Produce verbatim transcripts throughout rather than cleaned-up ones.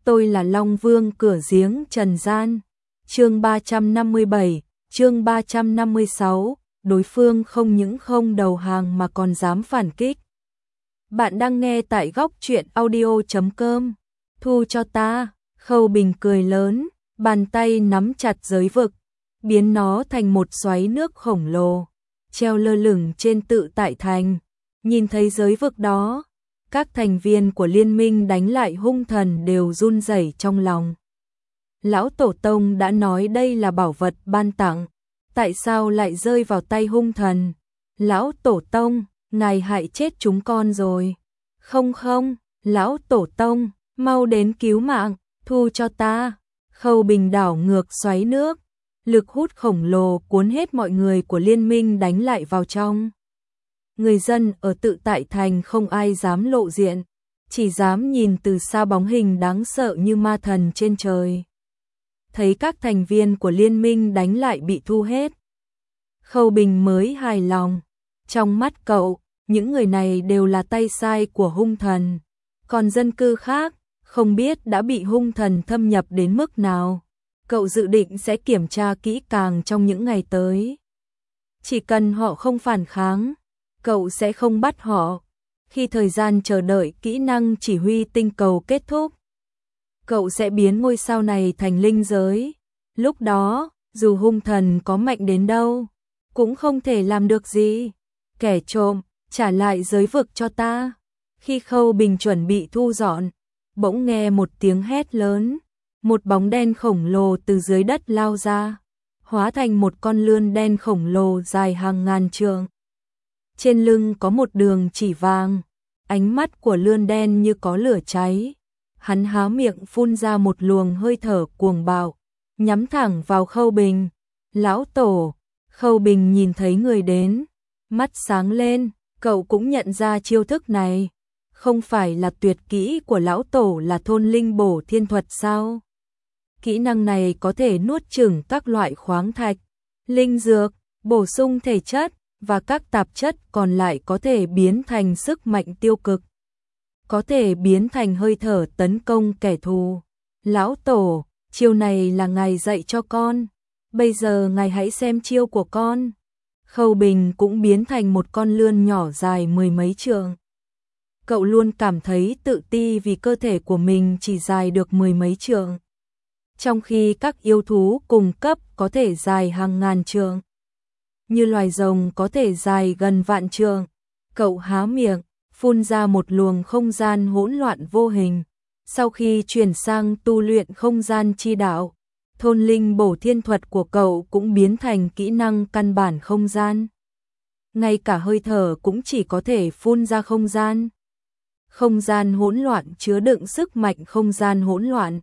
tôi là Long Vương cửa giếng trần gian. Chương ba trăm năm mươi bảy, chương ba trăm năm mươi sáu, đối phương không những không đầu hàng mà còn dám phản kích. Bạn đang nghe tại góc truyện audio chấm com. Thu cho ta, Khâu Bình cười lớn, bàn tay nắm chặt giới vực, biến nó thành một xoáy nước khổng lồ, treo lơ lửng trên Tự Tại Thành. Nhìn thấy giới vực đó, các thành viên của liên minh đánh lại hung thần đều run rẩy trong lòng. Lão Tổ Tông đã nói đây là bảo vật ban tặng, tại sao lại rơi vào tay hung thần? Lão Tổ Tông, ngài hại chết chúng con rồi. Không không, Lão Tổ Tông, mau đến cứu mạng, thu cho ta. Khâu Bình đảo ngược xoáy nước, lực hút khổng lồ cuốn hết mọi người của liên minh đánh lại vào trong. Người dân ở Tự Tại Thành không ai dám lộ diện, chỉ dám nhìn từ xa bóng hình đáng sợ như ma thần trên trời. Thấy các thành viên của liên minh đánh lại bị thu hết, Khâu Bình mới hài lòng. Trong mắt cậu, những người này đều là tay sai của hung thần, còn dân cư khác không biết đã bị hung thần thâm nhập đến mức nào. Cậu dự định sẽ kiểm tra kỹ càng trong những ngày tới. Chỉ cần họ không phản kháng, cậu sẽ không bắt họ. Khi thời gian chờ đợi kỹ năng chỉ huy tinh cầu kết thúc, cậu sẽ biến ngôi sao này thành linh giới. Lúc đó, dù hung thần có mạnh đến đâu, cũng không thể làm được gì. Kẻ trộm, trả lại giới vực cho ta. Khi Khâu Bình chuẩn bị thu dọn, bỗng nghe một tiếng hét lớn. Một bóng đen khổng lồ từ dưới đất lao ra, hóa thành một con lươn đen khổng lồ dài hàng ngàn trượng. Trên lưng có một đường chỉ vàng, ánh mắt của lươn đen như có lửa cháy. Hắn há miệng phun ra một luồng hơi thở cuồng bạo, nhắm thẳng vào Khâu Bình. Lão Tổ, Khâu Bình nhìn thấy người đến, mắt sáng lên, cậu cũng nhận ra chiêu thức này. Không phải là tuyệt kỹ của Lão Tổ là thôn linh bổ thiên thuật sao? Kỹ năng này có thể nuốt chửng các loại khoáng thạch, linh dược, bổ sung thể chất, và các tạp chất còn lại có thể biến thành sức mạnh tiêu cực. Có thể biến thành hơi thở tấn công kẻ thù. Lão Tổ, chiêu này là ngài dạy cho con. Bây giờ ngài hãy xem chiêu của con. Khâu Bình cũng biến thành một con lươn nhỏ dài mười mấy trượng. Cậu luôn cảm thấy tự ti vì cơ thể của mình chỉ dài được mười mấy trượng, trong khi các yêu thú cùng cấp có thể dài hàng ngàn trượng, như loài rồng có thể dài gần vạn trượng. Cậu há miệng, phun ra một luồng không gian hỗn loạn vô hình. Sau khi chuyển sang tu luyện không gian chi đạo, thôn linh bổ thiên thuật của cậu cũng biến thành kỹ năng căn bản không gian. Ngay cả hơi thở cũng chỉ có thể phun ra không gian. Không gian hỗn loạn chứa đựng sức mạnh không gian hỗn loạn.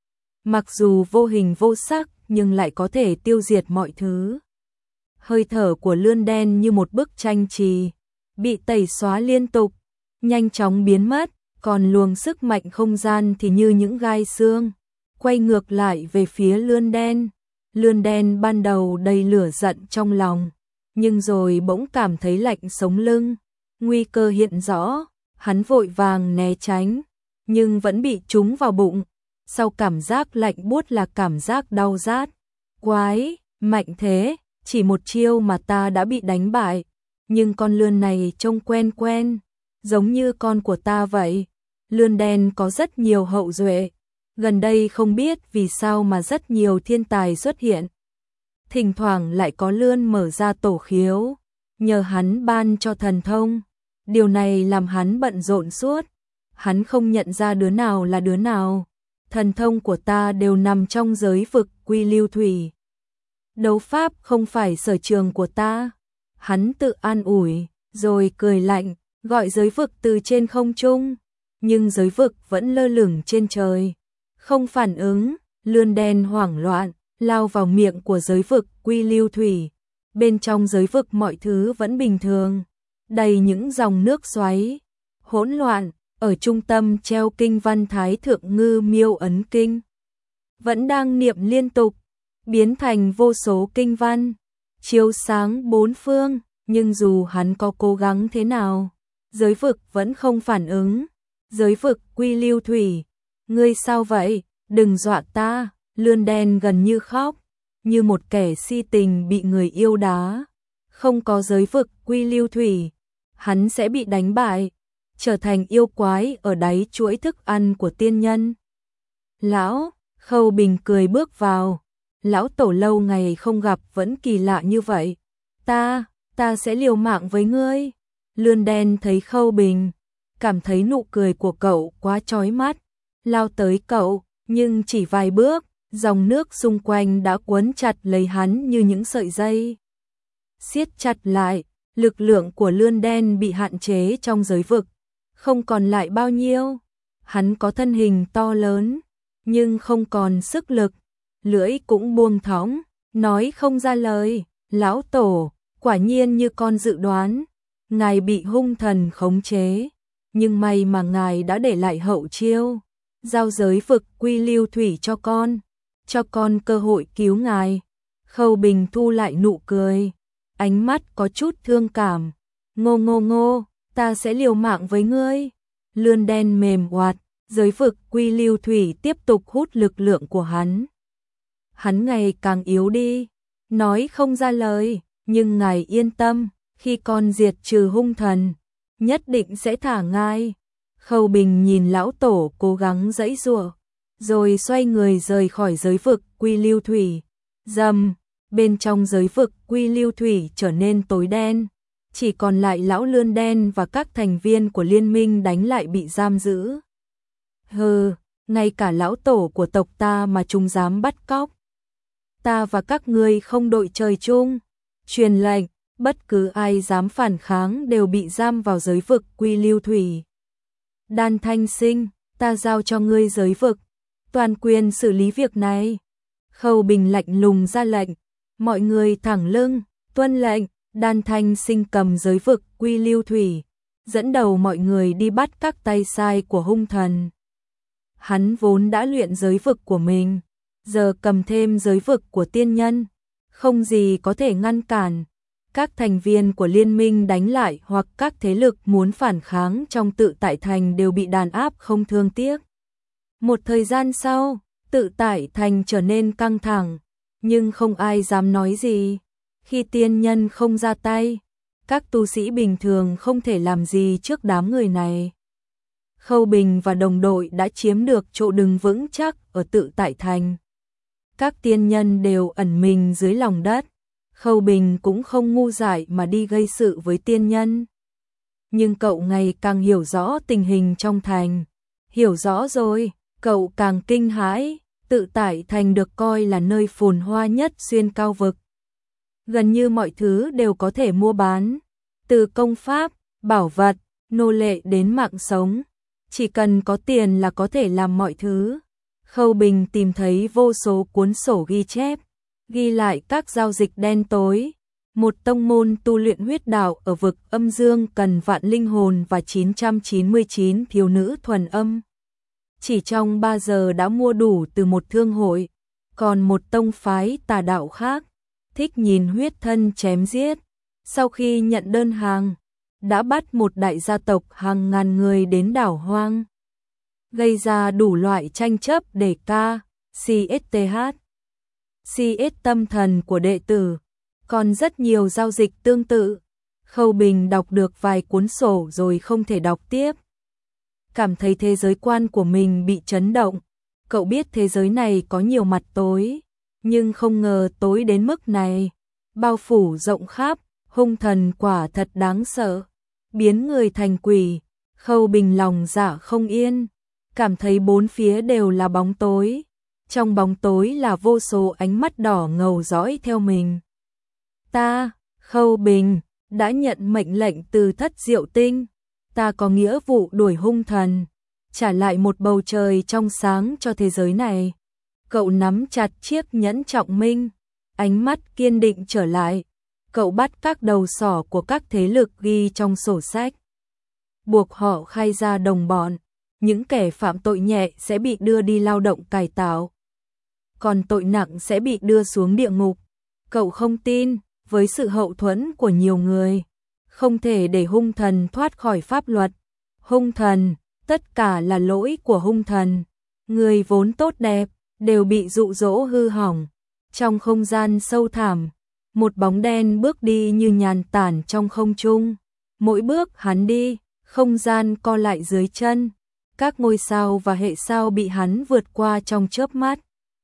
Mặc dù vô hình vô sắc nhưng lại có thể tiêu diệt mọi thứ. Hơi thở của lươn đen như một bức tranh chì, bị tẩy xóa liên tục, nhanh chóng biến mất, còn luồng sức mạnh không gian thì như những gai xương, quay ngược lại về phía lươn đen. Lươn đen ban đầu đầy lửa giận trong lòng, nhưng rồi bỗng cảm thấy lạnh sống lưng, nguy cơ hiện rõ, hắn vội vàng né tránh, nhưng vẫn bị trúng vào bụng. Sau cảm giác lạnh buốt là cảm giác đau rát. Quái, mạnh thế, chỉ một chiêu mà ta đã bị đánh bại, nhưng con lươn này trông quen quen, giống như con của ta vậy. Lươn đen có rất nhiều hậu duệ, gần đây không biết vì sao mà rất nhiều thiên tài xuất hiện. Thỉnh thoảng lại có lươn mở ra tổ khiếu, nhờ hắn ban cho thần thông. Điều này làm hắn bận rộn suốt, hắn không nhận ra đứa nào là đứa nào. Thần thông của ta đều nằm trong giới vực quy lưu thủy. Đấu pháp không phải sở trường của ta. Hắn tự an ủi, rồi cười lạnh, gọi giới vực từ trên không trung. Nhưng giới vực vẫn lơ lửng trên trời, không phản ứng. Lươn đen hoảng loạn, lao vào miệng của giới vực quy lưu thủy. Bên trong giới vực mọi thứ vẫn bình thường, đầy những dòng nước xoáy, hỗn loạn. Ở trung tâm treo kinh văn Thái Thượng Ngư Miêu Ấn Kinh, vẫn đang niệm liên tục, biến thành vô số kinh văn, chiếu sáng bốn phương. Nhưng dù hắn có cố gắng thế nào, giới vực vẫn không phản ứng. Giới vực quy lưu thủy, Ngươi sao vậy, đừng dọa ta, lươn đen gần như khóc, như một kẻ si tình bị người yêu đá. Không có giới vực quy lưu thủy, hắn sẽ bị đánh bại, trở thành yêu quái ở đáy chuỗi thức ăn của tiên nhân. Lão, Khâu Bình cười bước vào, lão tổ lâu ngày không gặp vẫn kỳ lạ như vậy. Ta, ta sẽ liều mạng với ngươi. Lươn đen thấy Khâu Bình, cảm thấy nụ cười của cậu quá chói mắt, lao tới cậu, nhưng chỉ vài bước, dòng nước xung quanh đã quấn chặt lấy hắn như những sợi dây. Siết chặt lại, lực lượng của lươn đen bị hạn chế trong giới vực, không còn lại bao nhiêu. Hắn có thân hình to lớn, nhưng không còn sức lực, lưỡi cũng buông thõng, nói không ra lời. Lão tổ, quả nhiên như con dự đoán, ngài bị hung thần khống chế, nhưng may mà ngài đã để lại hậu chiêu, giao giới vực quy lưu thủy cho con, cho con cơ hội cứu ngài. Khâu Bình thu lại nụ cười, ánh mắt có chút thương cảm. Ngô ngô ngô, ta sẽ liều mạng với ngươi. Lươn đen mềm oạt, giới vực quy lưu thủy tiếp tục hút lực lượng của hắn. Hắn ngày càng yếu đi, nói không ra lời, nhưng ngài yên tâm, khi con diệt trừ hung thần, nhất định sẽ thả ngài. Khâu Bình nhìn lão tổ cố gắng giãy giụa, rồi xoay người rời khỏi giới vực quy lưu thủy. Rầm, bên trong giới vực quy lưu thủy trở nên tối đen, chỉ còn lại lão lươn đen và các thành viên của liên minh đánh lại bị giam giữ. Hừ, ngay cả lão tổ của tộc ta mà chúng dám bắt cóc. Ta và các ngươi không đội trời chung. Truyền lệnh, bất cứ ai dám phản kháng đều bị giam vào giới vực quy lưu thủy. Đan Thanh Sinh, ta giao cho ngươi giới vực, toàn quyền xử lý việc này. Khâu Bình lạnh lùng ra lệnh, mọi người thẳng lưng, tuân lệnh. Đan Thanh Sinh cầm giới vực quy lưu thủy, dẫn đầu mọi người đi bắt các tay sai của hung thần. Hắn vốn đã luyện giới vực của mình, giờ cầm thêm giới vực của tiên nhân, không gì có thể ngăn cản. Các thành viên của liên minh đánh lại hoặc các thế lực muốn phản kháng trong Tự Tại Thành đều bị đàn áp không thương tiếc. Một thời gian sau, Tự Tại Thành trở nên căng thẳng, nhưng không ai dám nói gì. Khi tiên nhân không ra tay, các tu sĩ bình thường không thể làm gì trước đám người này. Khâu Bình và đồng đội đã chiếm được chỗ đứng vững chắc ở Tự Tại Thành. Các tiên nhân đều ẩn mình dưới lòng đất. Khâu Bình cũng không ngu dại mà đi gây sự với tiên nhân. Nhưng cậu ngày càng hiểu rõ tình hình trong thành. Hiểu rõ rồi, cậu càng kinh hãi. Tự Tại Thành được coi là nơi phồn hoa nhất xuyên cao vực. Gần như mọi thứ đều có thể mua bán, từ công pháp, bảo vật, nô lệ đến mạng sống. Chỉ cần có tiền là có thể làm mọi thứ. Khâu Bình tìm thấy vô số cuốn sổ ghi chép, ghi lại các giao dịch đen tối. Một tông môn tu luyện huyết đạo ở vực âm dương cần vạn linh hồn và chín trăm chín mươi chín thiếu nữ thuần âm. Chỉ trong ba giờ đã mua đủ từ một thương hội. Còn một tông phái tà đạo khác, thích nhìn huyết thân chém giết. Sau khi nhận đơn hàng, đã bắt một đại gia tộc hàng ngàn người đến đảo hoang, gây ra đủ loại tranh chấp để ca, xê ét tê hát, xê ét tâm thần của đệ tử, còn rất nhiều giao dịch tương tự. Khâu Bình đọc được vài cuốn sổ rồi không thể đọc tiếp. Cảm thấy thế giới quan của mình bị chấn động. Cậu biết thế giới này có nhiều mặt tối, nhưng không ngờ tối đến mức này. Bao phủ rộng khắp, hung thần quả thật đáng sợ, biến người thành quỷ. Khâu Bình lòng dạ không yên, cảm thấy bốn phía đều là bóng tối. Trong bóng tối là vô số ánh mắt đỏ ngầu dõi theo mình. Ta, Khâu Bình, đã nhận mệnh lệnh từ Thất Diệu Tinh. Ta có nghĩa vụ đuổi hung thần, trả lại một bầu trời trong sáng cho thế giới này. Cậu nắm chặt chiếc nhẫn trọng minh, ánh mắt kiên định trở lại. Cậu bắt các đầu sỏ của các thế lực ghi trong sổ sách, buộc họ khai ra đồng bọn. Những kẻ phạm tội nhẹ sẽ bị đưa đi lao động cải tạo, còn tội nặng sẽ bị đưa xuống địa ngục. Cậu không tin, với sự hậu thuẫn của nhiều người, không thể để hung thần thoát khỏi pháp luật. Hung thần, tất cả là lỗi của hung thần. người vốn tốt đẹp, đều bị dụ dỗ hư hỏng. Trong không gian sâu thẳm, một bóng đen bước đi như nhàn tản trong không trung. Mỗi bước hắn đi, không gian co lại dưới chân. Các ngôi sao và hệ sao bị hắn vượt qua trong chớp mắt.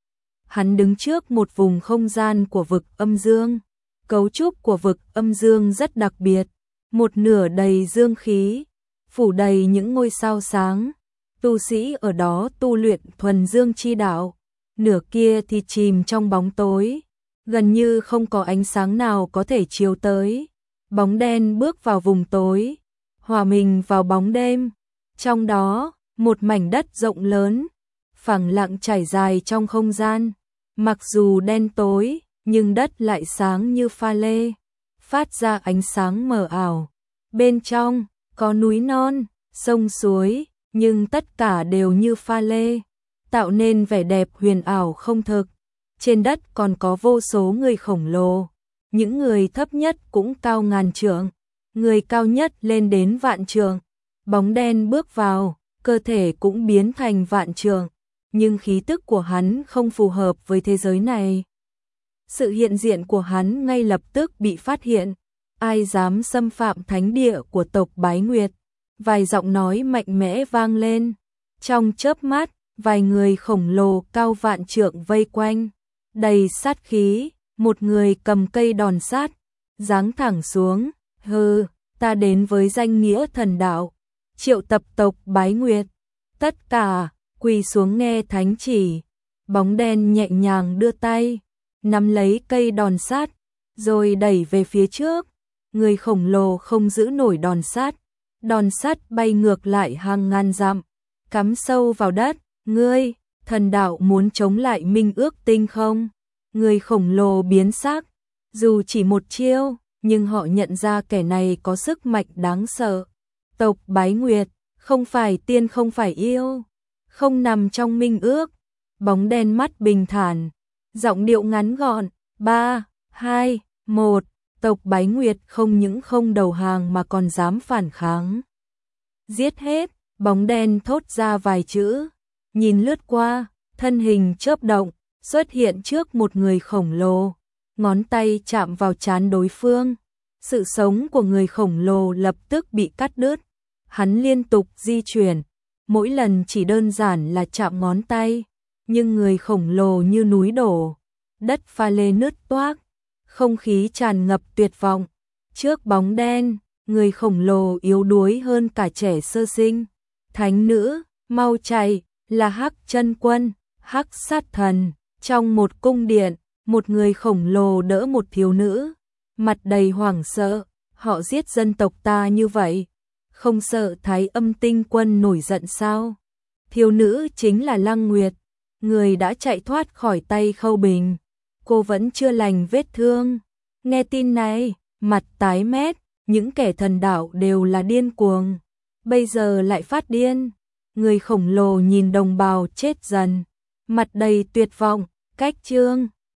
Hắn đứng trước một vùng không gian của vực âm dương. Cấu trúc của vực âm dương rất đặc biệt. Một nửa đầy dương khí, phủ đầy những ngôi sao sáng. Tu sĩ ở đó tu luyện thuần dương chi đạo. Nửa kia thì chìm trong bóng tối. Gần như không có ánh sáng nào có thể chiếu tới. Bóng đen bước vào vùng tối, hòa mình vào bóng đêm. Trong đó, một mảnh đất rộng lớn, phẳng lặng trải dài trong không gian. Mặc dù đen tối, nhưng đất lại sáng như pha lê, phát ra ánh sáng mờ ảo. Bên trong, có núi non, sông suối, nhưng tất cả đều như pha lê, tạo nên vẻ đẹp huyền ảo không thực. Trên đất còn có vô số người khổng lồ, những người thấp nhất cũng cao ngàn trượng, người cao nhất lên đến vạn trượng. Bóng đen bước vào, cơ thể cũng biến thành vạn trượng, nhưng khí tức của hắn không phù hợp với thế giới này. Sự hiện diện của hắn ngay lập tức bị phát hiện. Ai dám xâm phạm thánh địa của tộc Bái Nguyệt? Vài giọng nói mạnh mẽ vang lên. Trong chớp mắt, vài người khổng lồ cao vạn trượng vây quanh, đầy sát khí. Một người cầm cây đòn sát, giáng thẳng xuống. Hừ, ta đến với danh nghĩa thần đạo, triệu tập tộc Bái Nguyệt. Tất cả quỳ xuống nghe thánh chỉ. Bóng đen nhẹ nhàng đưa tay, nắm lấy cây đòn sát, rồi đẩy về phía trước. Người khổng lồ không giữ nổi đòn sát, đòn sát bay ngược lại hàng ngàn dặm, cắm sâu vào đất. Ngươi, thần đạo muốn chống lại minh ước tinh không? Người khổng lồ biến sắc, dù chỉ một chiêu, nhưng họ nhận ra kẻ này có sức mạnh đáng sợ. Tộc Bái Nguyệt, không phải tiên không phải yêu, không nằm trong minh ước. Bóng đen mắt bình thản, giọng điệu ngắn gọn, ba, hai, một, tộc Bái Nguyệt không những không đầu hàng mà còn dám phản kháng. Giết hết, bóng đen thốt ra vài chữ, nhìn lướt qua, thân hình chớp động, xuất hiện trước một người khổng lồ, ngón tay chạm vào trán đối phương. Sự sống của người khổng lồ lập tức bị cắt đứt. Hắn liên tục di chuyển, mỗi lần chỉ đơn giản là chạm ngón tay, nhưng người khổng lồ như núi đổ, đất pha lê nứt toác, không khí tràn ngập tuyệt vọng. Trước bóng đen, người khổng lồ yếu đuối hơn cả trẻ sơ sinh. Thánh nữ, mau chạy, là Hắc Chân Quân, Hắc Sát Thần. Trong một cung điện, một người khổng lồ đỡ một thiếu nữ, mặt đầy hoảng sợ. Họ giết dân tộc ta như vậy, không sợ Thái Âm Tinh Quân nổi giận sao? Thiếu nữ chính là Lăng Nguyệt, người đã chạy thoát khỏi tay Khâu Bình. Cô vẫn chưa lành vết thương. Nghe tin này, mặt tái mét, những kẻ thần đạo đều là điên cuồng, bây giờ lại phát điên. Người khổng lồ nhìn đồng bào chết dần, mặt đầy tuyệt vọng. Cách Chương